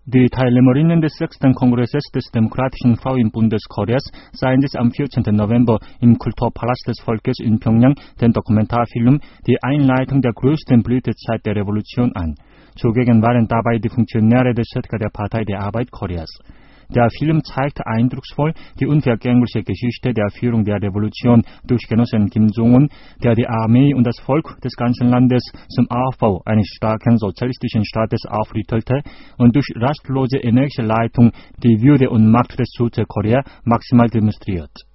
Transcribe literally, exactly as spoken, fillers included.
Die Teilnehmerinnen des sechsten Kongresses des Demokratischen Frauenbundes Koreas sahen sich am vierzehnten November im Kulturpalast des Volkes in Pjöngjang den Dokumentarfilm Die Einleitung der größten Blütezeit der Revolution an. Zugegen waren dabei die Funktionäre des Chetka der Partei der Arbeit Koreas. Der Film zeigt eindrucksvoll die unvergängliche Geschichte der Führung der Revolution durch Genossen Kim Jong-un, der die Armee und das Volk des ganzen Landes zum Aufbau eines starken sozialistischen Staates aufrüttelte und durch rastlose energische Leitung die Würde und Macht des Südkorea maximal demonstriert.